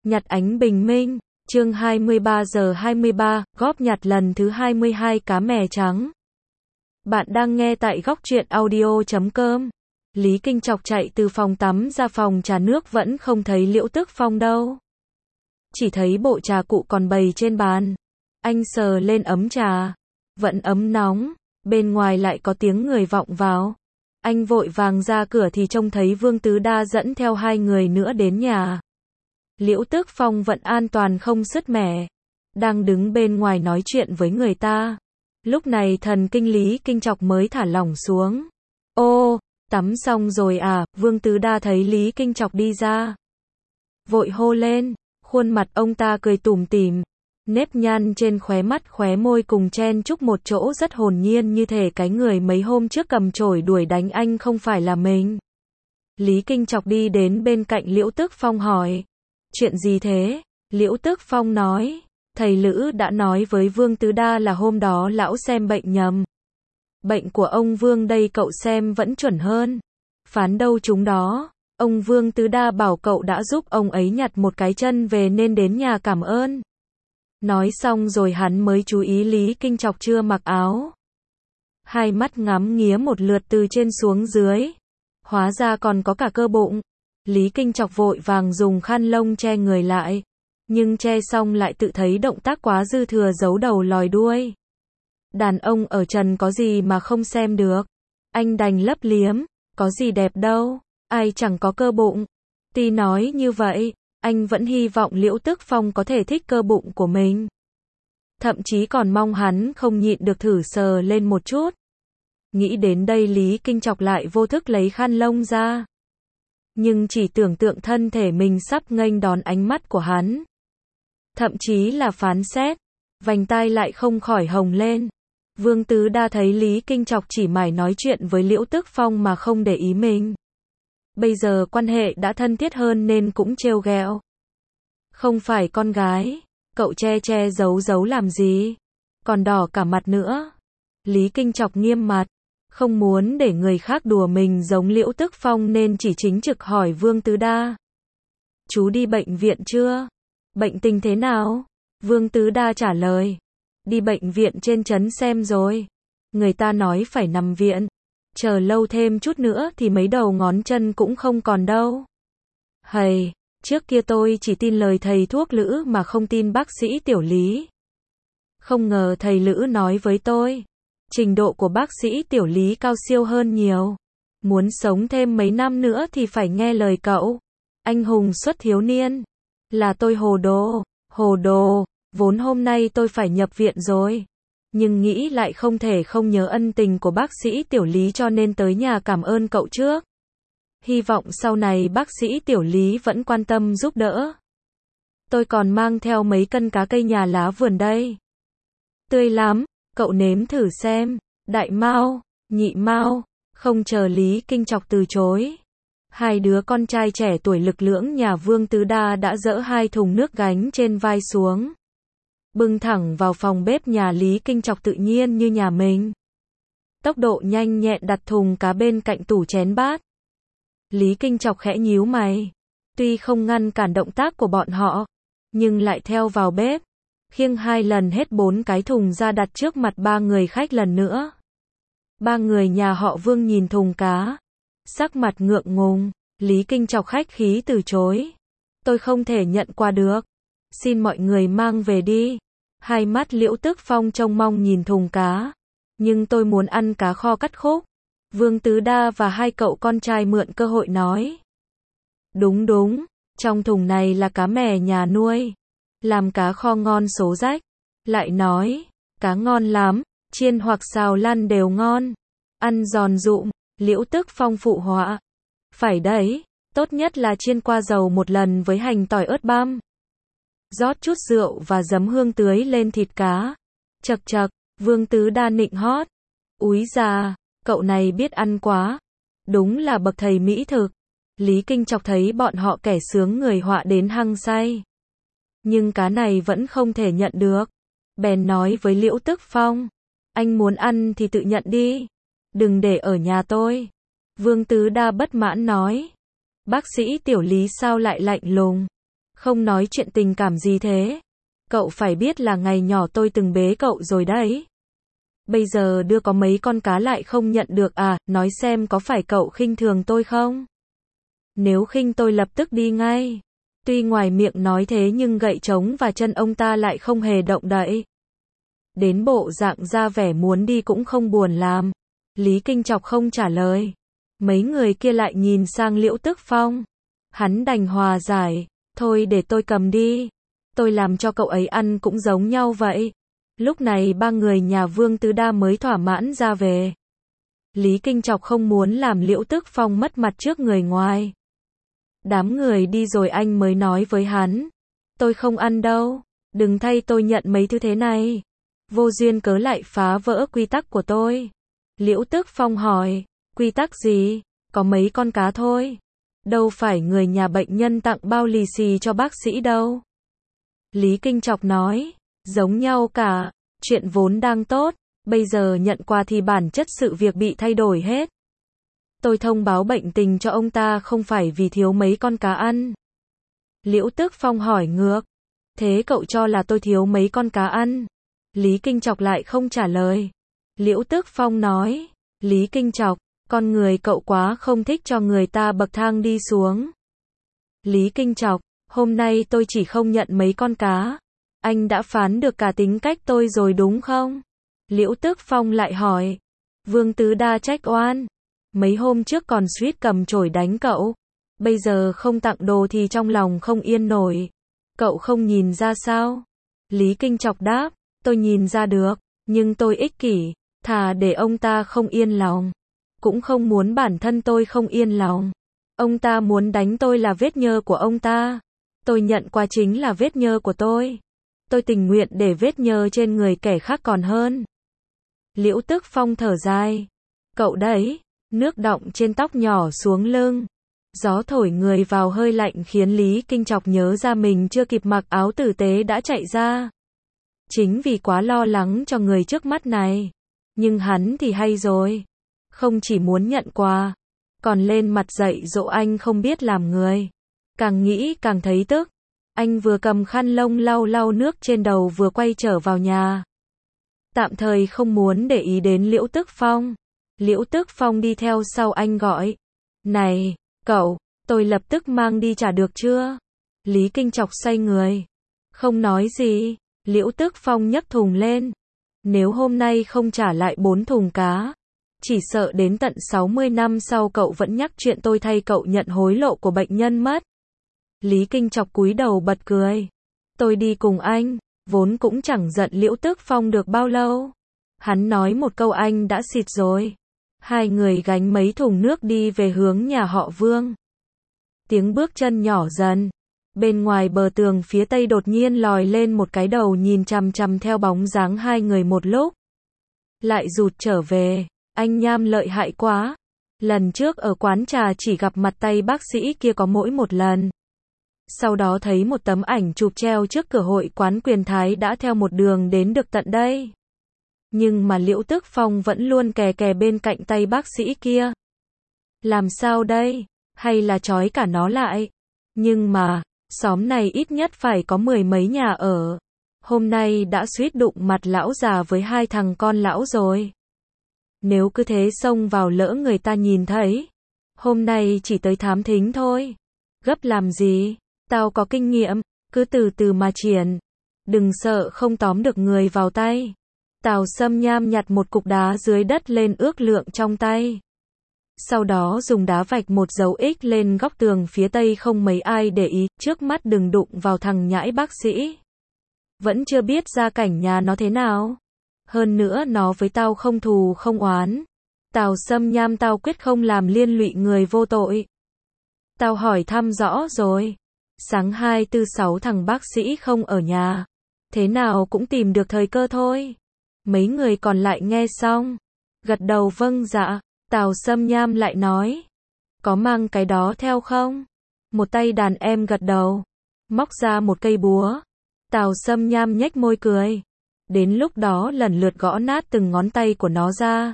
Nhặt ánh bình minh, chương 23 giờ 23, góp nhặt lần thứ 22 cá mè trắng. Bạn đang nghe tại góc truyện audio.com. Lý Kinh Chọc chạy từ phòng tắm ra phòng trà nước vẫn không thấy Liễu Tức Phong đâu. Chỉ thấy bộ trà cụ còn bày trên bàn. Anh sờ lên ấm trà. Vẫn ấm nóng, bên ngoài lại có tiếng người vọng vào. Anh vội vàng ra cửa thì trông thấy Vương Tứ Đa dẫn theo hai người nữa đến nhà. Liễu Tức Phong vẫn an toàn không sứt mẻ, đang đứng bên ngoài nói chuyện với người ta. Lúc này thần kinh Lý Kinh Chọc mới thả lỏng xuống. Ô, tắm xong rồi à? Vương Tứ Đa thấy Lý Kinh Chọc đi ra, vội hô lên. Khuôn mặt ông ta cười tủm tỉm, nếp nhăn trên khóe mắt khóe môi cùng chen chúc một chỗ rất hồn nhiên, như thể cái người mấy hôm trước cầm chổi đuổi đánh anh không phải là mình. Lý Kinh Chọc đi đến bên cạnh Liễu Tức Phong hỏi, chuyện gì thế? Liễu Tức Phong nói, thầy Lữ đã nói với Vương Tứ Đa là hôm đó lão xem bệnh nhầm. Bệnh của ông Vương đây cậu xem vẫn chuẩn hơn. Phán đâu chúng đó. Ông Vương Tứ Đa bảo cậu đã giúp ông ấy nhặt một cái chân về nên đến nhà cảm ơn. Nói xong rồi hắn mới chú ý Lý Kinh Chọc chưa mặc áo. Hai mắt ngắm nghía một lượt từ trên xuống dưới. Hóa ra còn có cả cơ bụng. Lý Kinh Chọc vội vàng dùng khăn lông che người lại. Nhưng che xong lại tự thấy động tác quá dư thừa, giấu đầu lòi đuôi. Đàn ông ở trần có gì mà không xem được. Anh đành lấp liếm, có gì đẹp đâu, ai chẳng có cơ bụng. Tuy nói như vậy, anh vẫn hy vọng Liễu Tức Phong có thể thích cơ bụng của mình. Thậm chí còn mong hắn không nhịn được thử sờ lên một chút. Nghĩ đến đây Lý Kinh Chọc lại vô thức lấy khăn lông ra. Nhưng chỉ tưởng tượng thân thể mình sắp nghênh đón ánh mắt của hắn, thậm chí là phán xét, vành tai lại không khỏi hồng lên. Vương Tứ Đa thấy Lý Kinh Chọc chỉ mải nói chuyện với Liễu Tức Phong mà không để ý mình. Bây giờ quan hệ đã thân thiết hơn nên cũng trêu ghẹo. Không phải con gái, cậu che che giấu giấu làm gì? Còn đỏ cả mặt nữa. Lý Kinh Chọc nghiêm mặt, không muốn để người khác đùa mình giống Liễu Tức Phong nên chỉ chính trực hỏi Vương Tứ Đa. Chú đi bệnh viện chưa? Bệnh tình thế nào? Vương Tứ Đa trả lời. Đi bệnh viện trên trấn xem rồi. Người ta nói phải nằm viện. Chờ lâu thêm chút nữa thì mấy đầu ngón chân cũng không còn đâu. Hầy, trước kia tôi chỉ tin lời thầy thuốc Lữ mà không tin bác sĩ Tiểu Lý. Không ngờ thầy Lữ nói với tôi, trình độ của bác sĩ Tiểu Lý cao siêu hơn nhiều. Muốn sống thêm mấy năm nữa thì phải nghe lời cậu. Anh hùng xuất thiếu niên. Là tôi hồ đồ, vốn hôm nay tôi phải nhập viện rồi. Nhưng nghĩ lại không thể không nhớ ân tình của bác sĩ Tiểu Lý cho nên tới nhà cảm ơn cậu trước. Hy vọng sau này bác sĩ Tiểu Lý vẫn quan tâm giúp đỡ. Tôi còn mang theo mấy cân cá cây nhà lá vườn đây. Tươi lắm, cậu nếm thử xem. Đại Mao, Nhị Mao. Không chờ Lý Kinh Chọc từ chối, hai đứa con trai trẻ tuổi lực lưỡng nhà Vương Tứ Đa đã dỡ hai thùng nước gánh trên vai xuống, bưng thẳng vào phòng bếp nhà Lý Kinh Chọc tự nhiên như nhà mình. Tốc độ nhanh nhẹn đặt thùng cá bên cạnh tủ chén bát. Lý Kinh Chọc khẽ nhíu mày, tuy không ngăn cản động tác của bọn họ, nhưng lại theo vào bếp, khiêng hai lần hết 4 cái thùng ra đặt trước mặt ba người khách lần nữa. Ba người nhà họ Vương nhìn thùng cá, sắc mặt ngượng ngùng. Lý Kinh Chọc khách khí từ chối. Tôi không thể nhận qua được. Xin mọi người mang về đi. Hai mắt Liễu Tức Phong trông mong nhìn thùng cá. Nhưng tôi muốn ăn cá kho cắt khúc. Vương Tứ Đa và hai cậu con trai mượn cơ hội nói. Đúng, trong thùng này là cá mè nhà nuôi. Làm cá kho ngon số rách. Lại nói, cá ngon lắm, chiên hoặc xào lăn đều ngon. Ăn giòn rụm. Liễu Tức Phong phụ họa. Phải đấy, tốt nhất là chiên qua dầu một lần với hành tỏi ớt băm. Rót chút rượu và giấm hương tưới lên thịt cá. Chậc chậc, Vương Tứ Đa nịnh hót. Úi già, cậu này biết ăn quá. Đúng là bậc thầy mỹ thực. Lý Kinh Chọc thấy bọn họ kẻ sướng người họa đến hăng say. Nhưng cá này vẫn không thể nhận được. Bèn nói với Liễu Tức Phong. Anh muốn ăn thì tự nhận đi. Đừng để ở nhà tôi. Vương Tứ Đa bất mãn nói. Bác sĩ Tiểu Lý sao lại lạnh lùng? Không nói chuyện tình cảm gì thế. Cậu phải biết là ngày nhỏ tôi từng bế cậu rồi đấy. Bây giờ đưa có mấy con cá lại không nhận được à, nói xem có phải cậu khinh thường tôi không? Nếu khinh tôi lập tức đi ngay. Tuy ngoài miệng nói thế nhưng gậy trống và chân ông ta lại không hề động đậy. Đến bộ dạng ra vẻ muốn đi cũng không buồn làm. Lý Kinh Chọc không trả lời. Mấy người kia lại nhìn sang Liễu Tức Phong. Hắn đành hòa giải. Thôi để tôi cầm đi. Tôi làm cho cậu ấy ăn cũng giống nhau vậy. Lúc này ba người nhà Vương Tứ Đa mới thỏa mãn ra về. Lý Kinh Chọc không muốn làm Liễu Tức Phong mất mặt trước người ngoài. Đám người đi rồi anh mới nói với hắn. Tôi không ăn đâu. Đừng thay tôi nhận mấy thứ thế này. Vô duyên cớ lại phá vỡ quy tắc của tôi. Liễu Tức Phong hỏi. Quy tắc gì? Có mấy con cá thôi. Đâu phải người nhà bệnh nhân tặng bao lì xì cho bác sĩ đâu. Lý Kinh Chọc nói. Giống nhau cả. Chuyện vốn đang tốt. Bây giờ nhận quà thì bản chất sự việc bị thay đổi hết. Tôi thông báo bệnh tình cho ông ta không phải vì thiếu mấy con cá ăn. Liễu Tức Phong hỏi ngược. Thế cậu cho là tôi thiếu mấy con cá ăn? Lý Kinh Chọc lại không trả lời. Liễu Tức Phong nói. Lý Kinh Chọc, con người cậu quá không thích cho người ta bậc thang đi xuống. Lý Kinh Chọc, hôm nay tôi chỉ không nhận mấy con cá. Anh đã phán được cả tính cách tôi rồi đúng không? Liễu Tức Phong lại hỏi. Vương Tứ Đa trách oan. Mấy hôm trước còn suýt cầm chổi đánh cậu. Bây giờ không tặng đồ thì trong lòng không yên nổi. Cậu không nhìn ra sao? Lý Kinh Chọc đáp. Tôi nhìn ra được. Nhưng tôi ích kỷ. Thà để ông ta không yên lòng. Cũng không muốn bản thân tôi không yên lòng. Ông ta muốn đánh tôi là vết nhơ của ông ta. Tôi nhận qua chính là vết nhơ của tôi. Tôi tình nguyện để vết nhơ trên người kẻ khác còn hơn. Liễu Tức Phong thở dài. Cậu đấy. Nước đọng trên tóc nhỏ xuống lưng. Gió thổi người vào hơi lạnh khiến Lý Kinh Chọc nhớ ra mình chưa kịp mặc áo tử tế đã chạy ra. Chính vì quá lo lắng cho người trước mắt này. Nhưng hắn thì hay rồi. Không chỉ muốn nhận quà, còn lên mặt dạy dỗ anh không biết làm người. Càng nghĩ càng thấy tức. Anh vừa cầm khăn lông lau lau nước trên đầu vừa quay trở vào nhà. Tạm thời không muốn để ý đến Liễu Tức Phong. Liễu Tức Phong đi theo sau anh gọi. Này, cậu, tôi lập tức mang đi trả được chưa? Lý Kinh Chọc xoay người. Không nói gì. Liễu Tức Phong nhấc thùng lên. Nếu hôm nay không trả lại 4 thùng cá, chỉ sợ đến tận 60 năm sau cậu vẫn nhắc chuyện tôi thay cậu nhận hối lộ của bệnh nhân mất. Lý Kinh Chọc cúi đầu bật cười. Tôi đi cùng anh, vốn cũng chẳng giận Liễu Tức Phong được bao lâu. Hắn nói một câu anh đã xịt rồi. Hai người gánh mấy thùng nước đi về hướng nhà họ Vương. Tiếng bước chân nhỏ dần. Bên ngoài bờ tường phía tây đột nhiên lòi lên một cái đầu nhìn chằm chằm theo bóng dáng hai người một lúc. Lại rụt trở về. Anh Nham lợi hại quá. Lần trước ở quán trà chỉ gặp mặt tay bác sĩ kia có mỗi một lần. Sau đó thấy một tấm ảnh chụp treo trước cửa hội quán Quyền Thái đã theo một đường đến được tận đây. Nhưng mà Liễu Tức Phong vẫn luôn kè kè bên cạnh tay bác sĩ kia. Làm sao đây? Hay là trói cả nó lại? Nhưng mà, xóm này ít nhất phải có 10 mấy nhà ở. Hôm nay đã suýt đụng mặt lão già với hai thằng con lão rồi. Nếu cứ thế xông vào lỡ người ta nhìn thấy. Hôm nay chỉ tới thám thính thôi. Gấp làm gì? Tao có kinh nghiệm, cứ từ từ mà triển. Đừng sợ không tóm được người vào tay. Tào Sâm Nham nhặt một cục đá dưới đất lên ước lượng trong tay. Sau đó dùng đá vạch một dấu X lên góc tường phía tây không mấy ai để ý, trước mắt đừng đụng vào thằng nhãi bác sĩ. Vẫn chưa biết gia cảnh nhà nó thế nào. Hơn nữa nó với tao không thù không oán. Tào Sâm Nham tao quyết không làm liên lụy người vô tội. Tao hỏi thăm rõ rồi. Sáng 2/4/6 thằng bác sĩ không ở nhà. Thế nào cũng tìm được thời cơ thôi. Mấy người còn lại nghe xong. Gật đầu vâng dạ. Tào Sâm Nham lại nói. Có mang cái đó theo không? Một tay đàn em gật đầu. Móc ra một cây búa. Tào Sâm Nham nhếch môi cười. Đến lúc đó lần lượt gõ nát từng ngón tay của nó ra.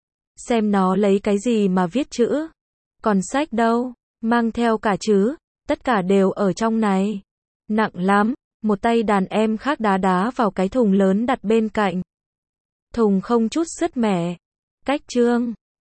Xem nó lấy cái gì mà viết chữ. Còn sách đâu? Mang theo cả chứ. Tất cả đều ở trong này. Nặng lắm, một tay đàn em khác đá đá vào cái thùng lớn đặt bên cạnh. Thùng không chút sứt mẻ. Cách chương